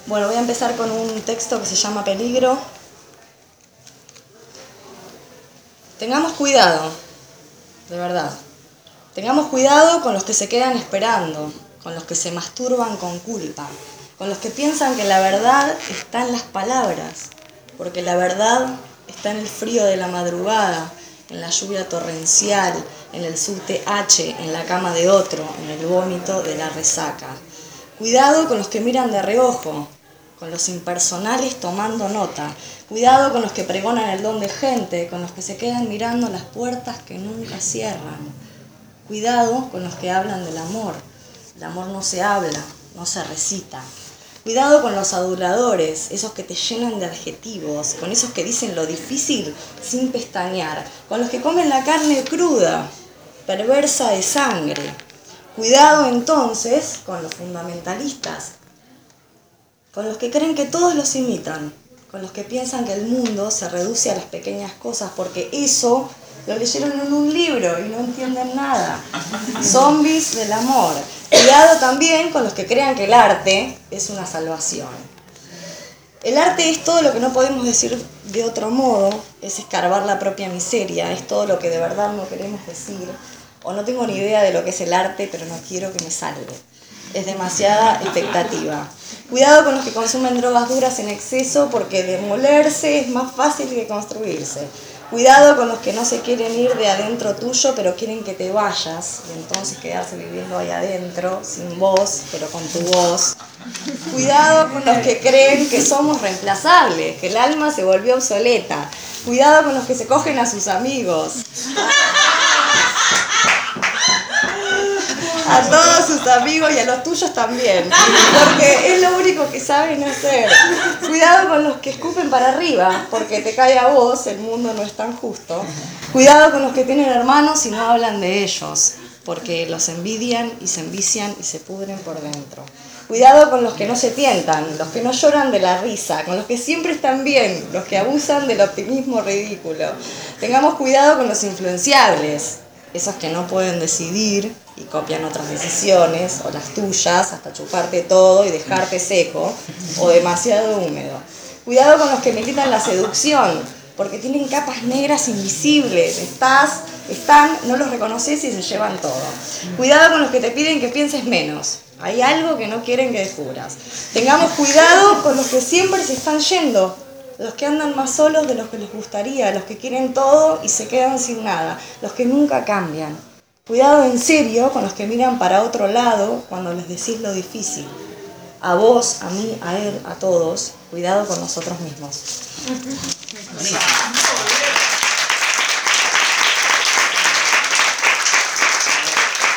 Bueno, voy a empezar con un texto que se llama Peligro. Tengamos cuidado, de verdad. Tengamos cuidado con los que se quedan esperando, con los que se masturban con culpa, con los que piensan que la verdad está en las palabras, porque la verdad está en el frío de la madrugada, en la lluvia torrencial, en el subte H, en la cama de otro, en el vómito de la resaca. Cuidado con los que miran de reojo, con los impersonales tomando nota. Cuidado con los que pregonan el don de gente, con los que se quedan mirando las puertas que nunca cierran. Cuidado con los que hablan del amor. El amor no se habla, no se recita. Cuidado con los aduladores, esos que te llenan de adjetivos, con esos que dicen lo difícil sin pestañear, con los que comen la carne cruda, perversa de sangre. Cuidado entonces con los fundamentalistas, con los que creen que todos los imitan, con los que piensan que el mundo se reduce a las pequeñas cosas, porque eso lo leyeron en un libro y no entienden nada. Zombies del amor. Cuidado también con los que crean que el arte es una salvación. El arte es todo lo que no podemos decir de otro modo, es escarbar la propia miseria, es todo lo que de verdad no queremos decir, o no tengo ni idea de lo que es el arte, pero no quiero que me salve. Es demasiada expectativa. Cuidado con los que consumen drogas duras en exceso, porque demolerse es más fácil que construirse. Cuidado con los que no se quieren ir de adentro tuyo, pero quieren que te vayas, y entonces quedarse viviendo ahí adentro, sin voz, pero con tu voz. Cuidado con los que creen que somos reemplazables, que el alma se volvió obsoleta. Cuidado con los que se cogen a sus amigos. A todos sus amigos y a los tuyos también, porque es lo único que saben hacer. Cuidado con los que escupen para arriba, porque te cae a vos, el mundo no es tan justo. Cuidado con los que tienen hermanos y no hablan de ellos, porque los envidian y se envician y se pudren por dentro. Cuidado con los que no se tientan, los que no lloran de la risa, con los que siempre están bien, los que abusan del optimismo ridículo. Tengamos cuidado con los influenciables, esos que no pueden decidir y copian otras decisiones, o las tuyas, hasta chuparte todo y dejarte seco, o demasiado húmedo. Cuidado con los que militan la seducción, porque tienen capas negras invisibles, están, no los reconoces y se llevan todo. Cuidado con los que te piden que pienses menos, hay algo que no quieren que descubras. Tengamos cuidado con los que siempre se están yendo, los que andan más solos de los que les gustaría, los que quieren todo y se quedan sin nada, los que nunca cambian. Cuidado en serio con los que miran para otro lado cuando les decís lo difícil. A vos, a mí, a él, a todos. Cuidado con nosotros mismos.